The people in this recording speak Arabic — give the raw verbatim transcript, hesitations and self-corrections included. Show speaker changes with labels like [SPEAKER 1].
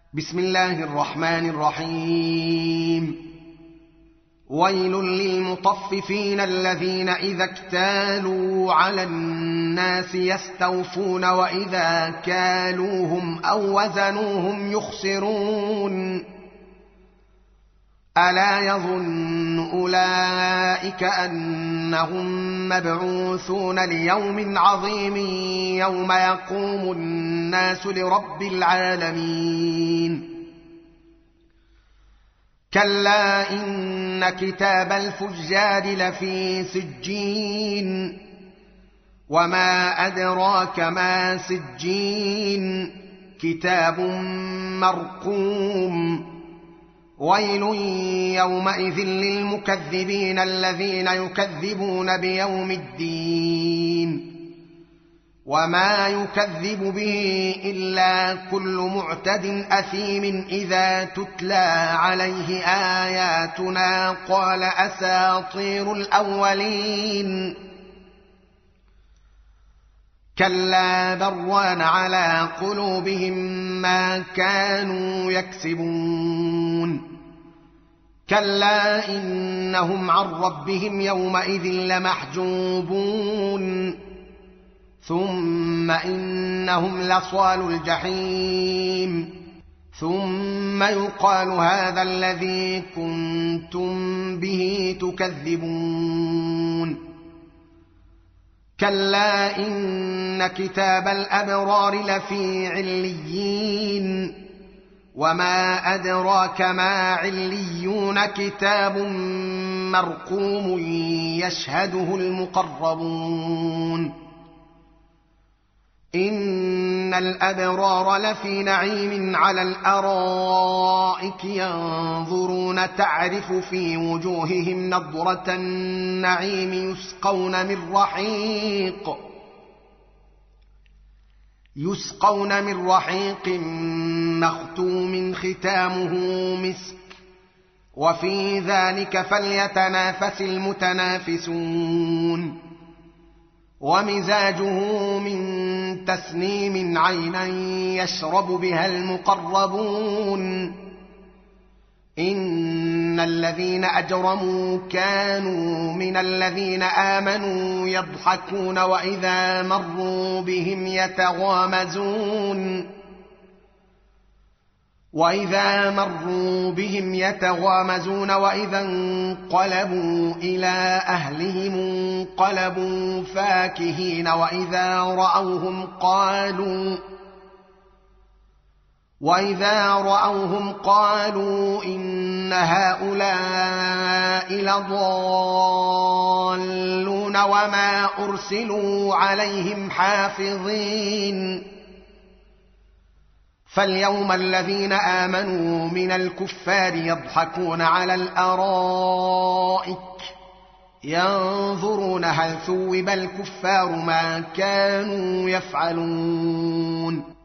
[SPEAKER 1] بسم الله الرحمن الرحيم. ويل للمطففين الذين إذا اكتالوا على الناس يستوفون وإذا كالوهم أو وزنوهم يخسرون. ألا يظن أولئك أنهم مبعوثون ليوم عظيم يوم يقوم الناس لرب العالمين. كلا إن كتاب الفجار لفي سجين وما أدراك ما سجين كتاب مرقوم. ويل يومئذ للمكذبين الذين يكذبون بيوم الدين وما يكذب به إلا كل معتد أثيم إذا تتلى عليه آياتنا قال أساطير الأولين. كلا بران على قلوبهم ما كانوا يكسبون. كلا إنهم عن ربهم يومئذ لمحجوبون ثم إنهم لصالو الجحيم ثم يقال هذا الذي كنتم به تكذبون. كلا إن كتاب الأبرار لفي عليين وما أدراك ما عليون كتاب مرقوم يشهده المقربون. إن الأبرار لفي نعيم على الأرائك ينظرون تعرف في وجوههم نضرة النعيم يسقون من رحيق يسقون من رحيق مختوم ختامه مسك وفي ذلك فليتنافس المتنافسون. ومزاجه من تسنيم عينا يشرب بها المقربون. إن الذين أجرموا كانوا من الذين آمنوا يضحكون وإذا مروا بهم يتغامزون وإذا مروا بهم يتغامزون وإذا انقلبوا إلى أهلهم انقلبوا فاكهين وإذا رأوهم قالوا وإذا رأوهم قالوا إن هؤلاء لضالون وما أرسلوا عليهم حافظين. فاليوم الذين آمنوا من الكفار يضحكون على الأرائك ينظرون هل ثوب الكفار ما كانوا يفعلون.